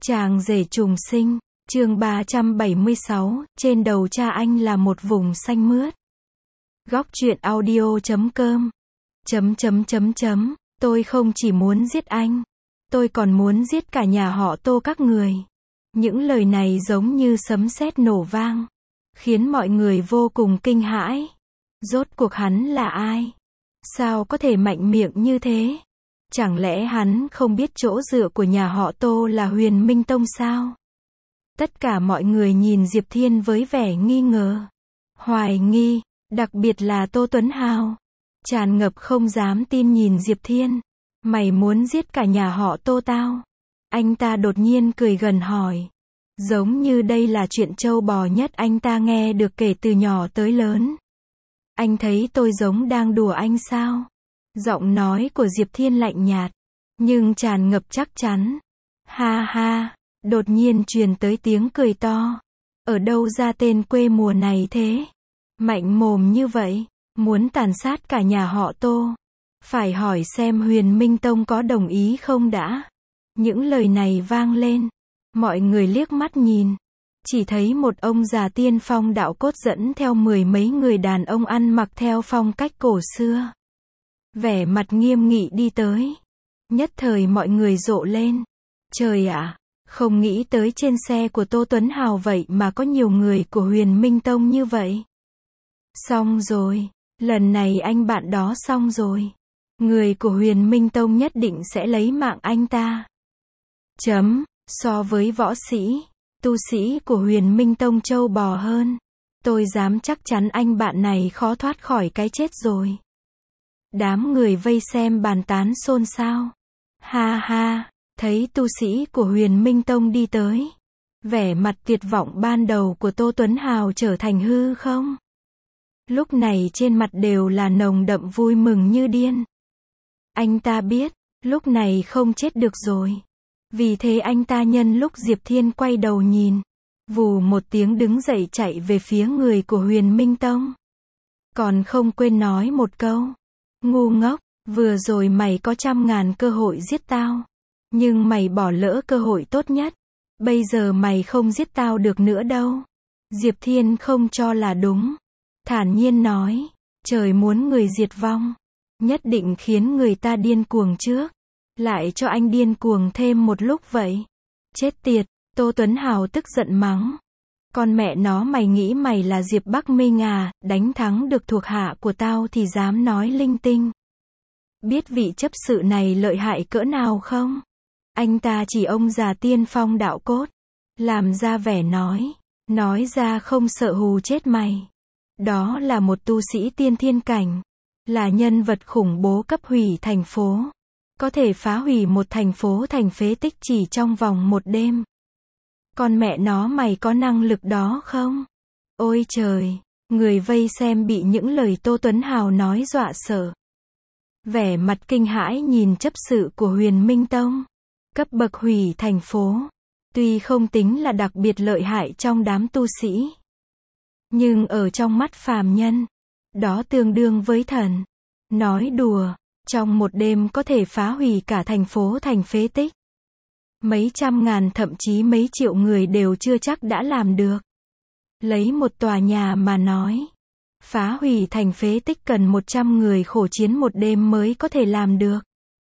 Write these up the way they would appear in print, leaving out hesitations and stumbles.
Chàng rể trùng sinh, chương 376, trên đầu cha anh là một vùng xanh mướt. Góc truyện audio.com. Tôi không chỉ muốn giết anh, tôi còn muốn giết cả nhà họ Tô các người. Những lời này giống như sấm sét nổ vang, khiến mọi người vô cùng kinh hãi. Rốt cuộc hắn là ai? Sao có thể mạnh miệng như thế? Chẳng lẽ hắn không biết chỗ dựa của nhà họ Tô là Huyền Minh Tông sao? Tất cả mọi người nhìn Diệp Thiên với vẻ nghi ngờ, hoài nghi, đặc biệt là Tô Tuấn Hào. Tràn ngập không dám tin nhìn Diệp Thiên. Mày muốn giết cả nhà họ Tô tao? Anh ta đột nhiên cười gần hỏi. Giống như đây là chuyện trâu bò nhất anh ta nghe được kể từ nhỏ tới lớn. Anh thấy tôi giống đang đùa anh sao? Giọng nói của Diệp Thiên lạnh nhạt, nhưng tràn ngập chắc chắn. Ha ha, đột nhiên truyền tới tiếng cười to. Ở đâu ra tên quê mùa này thế? Mạnh mồm như vậy, muốn tàn sát cả nhà họ Tô. Phải hỏi xem Huyền Minh Tông có đồng ý không đã. Những lời này vang lên, mọi người liếc mắt nhìn. Chỉ thấy một ông già tiên phong đạo cốt dẫn theo mười mấy người đàn ông ăn mặc theo phong cách cổ xưa. Vẻ mặt nghiêm nghị đi tới. Nhất thời mọi người rộ lên. Trời ạ, không nghĩ tới trên xe của Tô Tuấn Hào vậy mà có nhiều người của Huyền Minh Tông như vậy. Xong rồi, lần này anh bạn đó xong rồi. Người của Huyền Minh Tông nhất định sẽ lấy mạng anh ta. So với võ sĩ, tu sĩ của Huyền Minh Tông trâu bò hơn. Tôi dám chắc chắn anh bạn này khó thoát khỏi cái chết rồi. Đám người vây xem bàn tán xôn xao. Ha ha, thấy tu sĩ của Huyền Minh Tông đi tới. Vẻ mặt tuyệt vọng ban đầu của Tô Tuấn Hào trở thành hư không. Lúc này trên mặt đều là nồng đậm vui mừng như điên. Anh ta biết, lúc này không chết được rồi. Vì thế anh ta nhân lúc Diệp Thiên quay đầu nhìn, vù một tiếng đứng dậy chạy về phía người của Huyền Minh Tông. Còn không quên nói một câu. Ngu ngốc, vừa rồi mày có 100.000 cơ hội giết tao. Nhưng mày bỏ lỡ cơ hội tốt nhất. Bây giờ mày không giết tao được nữa đâu. Diệp Thiên không cho là đúng. Thản nhiên nói, trời muốn người diệt vong. Nhất định khiến người ta điên cuồng trước. Lại cho anh điên cuồng thêm một lúc vậy. Chết tiệt, Tô Tuấn Hào tức giận mắng. Con mẹ nó mày nghĩ mày là Diệp Bắc Minh à, đánh thắng được thuộc hạ của tao thì dám nói linh tinh. Biết vị chấp sự này lợi hại cỡ nào không? Anh ta chỉ ông già tiên phong đạo cốt. Làm ra vẻ nói ra không sợ hù chết mày. Đó là một tu sĩ tiên thiên cảnh. Là nhân vật khủng bố cấp hủy thành phố. Có thể phá hủy một thành phố thành phế tích chỉ trong vòng một đêm. Con mẹ nó mày có năng lực đó không? Ôi trời, người vây xem bị những lời Tô Tuấn Hào nói dọa sợ. Vẻ mặt kinh hãi nhìn chấp sự của Huyền Minh Tông. Cấp bậc hủy thành phố. Tuy không tính là đặc biệt lợi hại trong đám tu sĩ. Nhưng ở trong mắt phàm nhân, đó tương đương với thần. Nói đùa, trong một đêm có thể phá hủy cả thành phố thành phế tích. Mấy trăm ngàn thậm chí mấy triệu người đều chưa chắc đã làm được. Lấy một tòa nhà mà nói. Phá hủy thành phế tích cần 100 người khổ chiến một đêm mới có thể làm được.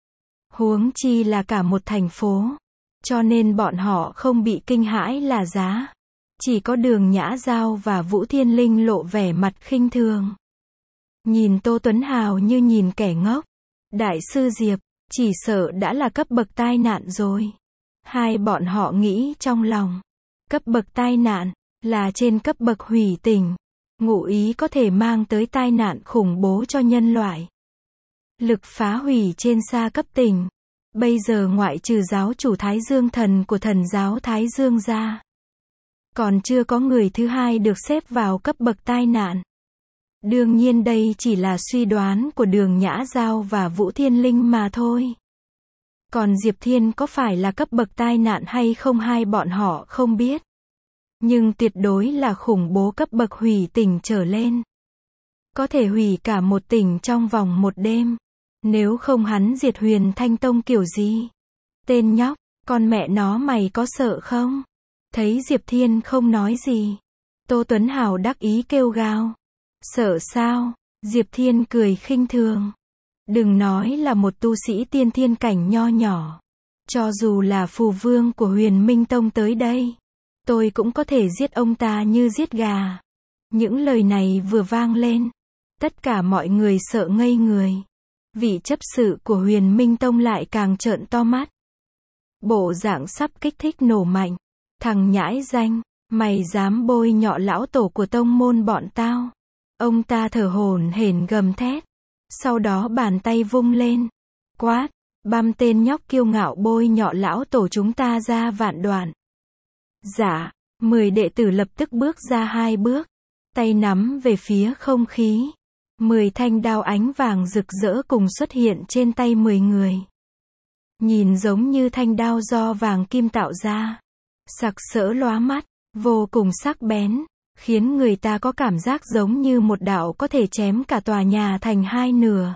Huống chi là cả một thành phố. Cho nên bọn họ không bị kinh hãi là giá. Chỉ có Đường Nhã Giao và Vũ Thiên Linh lộ vẻ mặt khinh thường. Nhìn Tô Tuấn Hào như nhìn kẻ ngốc. Đại sư Diệp, chỉ sợ đã là cấp bậc tai nạn rồi. Hai bọn họ nghĩ trong lòng. Cấp bậc tai nạn, là trên cấp bậc hủy tình. Ngụ ý có thể mang tới tai nạn khủng bố cho nhân loại. Lực phá hủy trên xa cấp tình. Bây giờ ngoại trừ giáo chủ Thái Dương Thần của thần giáo Thái Dương ra. Còn chưa có người thứ hai được xếp vào cấp bậc tai nạn. Đương nhiên đây chỉ là suy đoán của Đường Nhã Giao và Vũ Thiên Linh mà thôi. Còn Diệp Thiên có phải là cấp bậc tai nạn hay không hai bọn họ không biết. Nhưng tuyệt đối là khủng bố cấp bậc hủy tỉnh trở lên. Có thể hủy cả một tỉnh trong vòng một đêm. Nếu không hắn diệt Huyền Thanh Tông kiểu gì? Tên nhóc, Con mẹ nó mày có sợ không? Thấy Diệp Thiên không nói gì. Tô Tuấn Hào đắc ý kêu gào. Sợ sao? Diệp Thiên cười khinh thường. Đừng nói là một tu sĩ tiên thiên cảnh nho nhỏ. Cho dù là phù vương của Huyền Minh Tông tới đây, tôi cũng có thể giết ông ta như giết gà. Những lời này vừa vang lên, tất cả mọi người sợ ngây người. Vị chấp sự của Huyền Minh Tông lại càng trợn to mắt. Bộ dạng sắp kích thích nổ mạnh. Thằng nhãi danh, mày dám bôi nhọ lão tổ của tông môn bọn tao. Ông ta thở hổn hển gầm thét. Sau đó bàn tay vung lên. Quát, băm tên nhóc kiêu ngạo bôi nhọ lão tổ chúng ta ra vạn đoạn. Dạ, 10 đệ tử lập tức bước ra 2 bước. Tay nắm về phía không khí. 10 thanh đao ánh vàng rực rỡ cùng xuất hiện trên tay 10 người. Nhìn giống như thanh đao do vàng kim tạo ra. Sặc sỡ lóa mắt, vô cùng sắc bén, khiến người ta có cảm giác giống như một đạo có thể chém cả tòa nhà thành 2 nửa.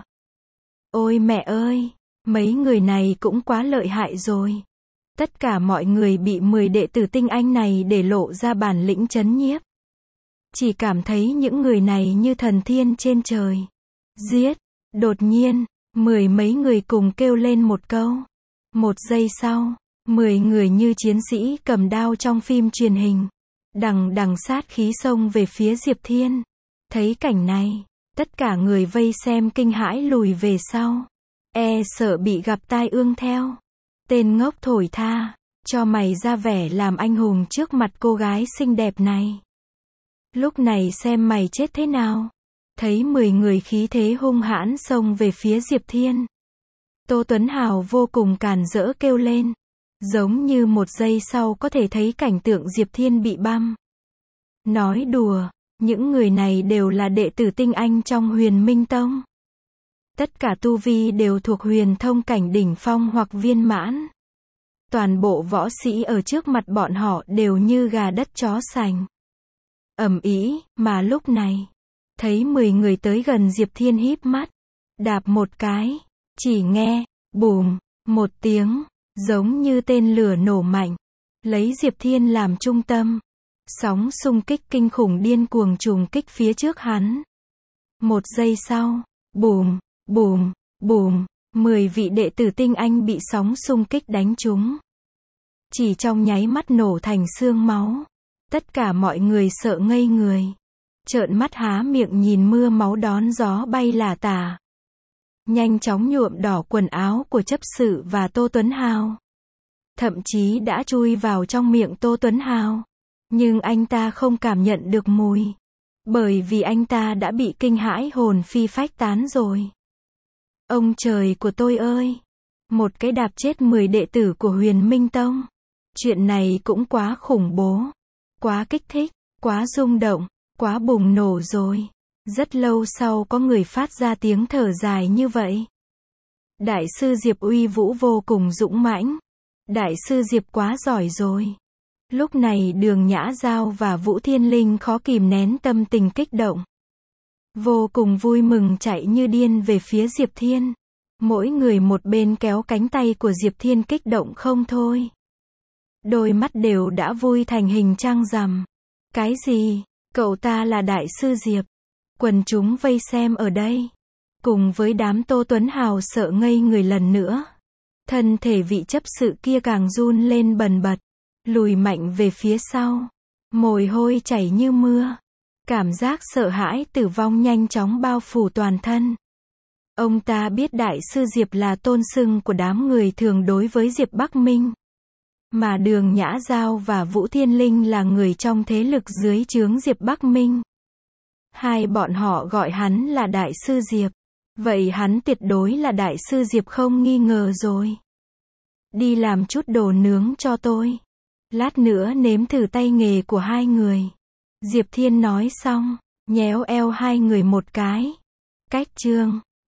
Ôi mẹ ơi, mấy người này cũng quá lợi hại rồi. Tất cả mọi người bị 10 đệ tử tinh anh này để lộ ra bản lĩnh trấn nhiếp. Chỉ cảm thấy những người này như thần thiên trên trời. Giết! Đột nhiên, 10 mấy người cùng kêu lên một câu. Một giây sau, 10 người như chiến sĩ cầm đao trong phim truyền hình. Đằng đằng sát khí xông về phía Diệp Thiên. Thấy cảnh này, tất cả người vây xem kinh hãi lùi về sau. E sợ bị gặp tai ương theo. Tên ngốc thổi tha, cho mày ra vẻ làm anh hùng trước mặt cô gái xinh đẹp này. Lúc này xem mày chết thế nào. Thấy 10 người khí thế hung hãn xông về phía Diệp Thiên. Tô Tuấn Hào vô cùng càn rỡ kêu lên. Giống như một giây sau có thể thấy cảnh tượng Diệp Thiên bị băm. Nói đùa, những người này đều là đệ tử tinh anh trong Huyền Minh Tông. Tất cả tu vi đều thuộc huyền thông cảnh đỉnh phong hoặc viên mãn. Toàn bộ võ sĩ ở trước mặt bọn họ đều như gà đất chó sành. Ầm ĩ, mà lúc này, thấy 10 người tới gần Diệp Thiên híp mắt, đạp một cái, chỉ nghe, bùm, một tiếng, giống như tên lửa nổ mạnh, lấy Diệp Thiên làm trung tâm. Sóng xung kích kinh khủng điên cuồng trùng kích phía trước hắn. Một giây sau, bùm, bùm, bùm, 10 vị đệ tử tinh anh bị sóng xung kích đánh trúng. Chỉ trong nháy mắt nổ thành xương máu. Tất cả mọi người sợ ngây người. Trợn mắt há miệng nhìn mưa máu đón gió bay lả tả. Nhanh chóng nhuộm đỏ quần áo của chấp sự và Tô Tuấn Hào. Thậm chí đã chui vào trong miệng Tô Tuấn Hào. Nhưng anh ta không cảm nhận được mùi. Bởi vì anh ta đã bị kinh hãi hồn phi phách tán rồi. Ông trời của tôi ơi! Một cái đạp chết 10 đệ tử của Huyền Minh Tông. Chuyện này cũng quá khủng bố. Quá kích thích, quá rung động, quá bùng nổ rồi. Rất lâu sau có người phát ra tiếng thở dài như vậy. Đại sư Diệp uy vũ vô cùng dũng mãnh. Đại sư Diệp quá giỏi rồi. Lúc này Đường Nhã Giao và Vũ Thiên Linh khó kìm nén tâm tình kích động. Vô cùng vui mừng chạy như điên về phía Diệp Thiên. Mỗi người một bên kéo cánh tay của Diệp Thiên kích động không thôi. Đôi mắt đều đã vui thành hình trăng rằm. Cái gì? Cậu ta là Đại sư Diệp. Quần chúng vây xem ở đây. Cùng với đám Tô Tuấn Hào sợ ngây người lần nữa. Thân thể vị chấp sự kia càng run lên bần bật. Lùi mạnh về phía sau. Mồ hôi chảy như mưa. Cảm giác sợ hãi tử vong nhanh chóng bao phủ toàn thân. Ông ta biết Đại sư Diệp là tôn xưng của đám người thường đối với Diệp Bắc Minh. Mà Đường Nhã Giao và Vũ Thiên Linh là người trong thế lực dưới trướng Diệp Bắc Minh. Hai bọn họ gọi hắn là Đại sư Diệp. Vậy hắn tuyệt đối là Đại sư Diệp không nghi ngờ rồi. Đi làm chút đồ nướng cho tôi. Lát nữa nếm thử tay nghề của hai người. Diệp Thiên nói xong, nhéo eo hai người một cái. Cách chương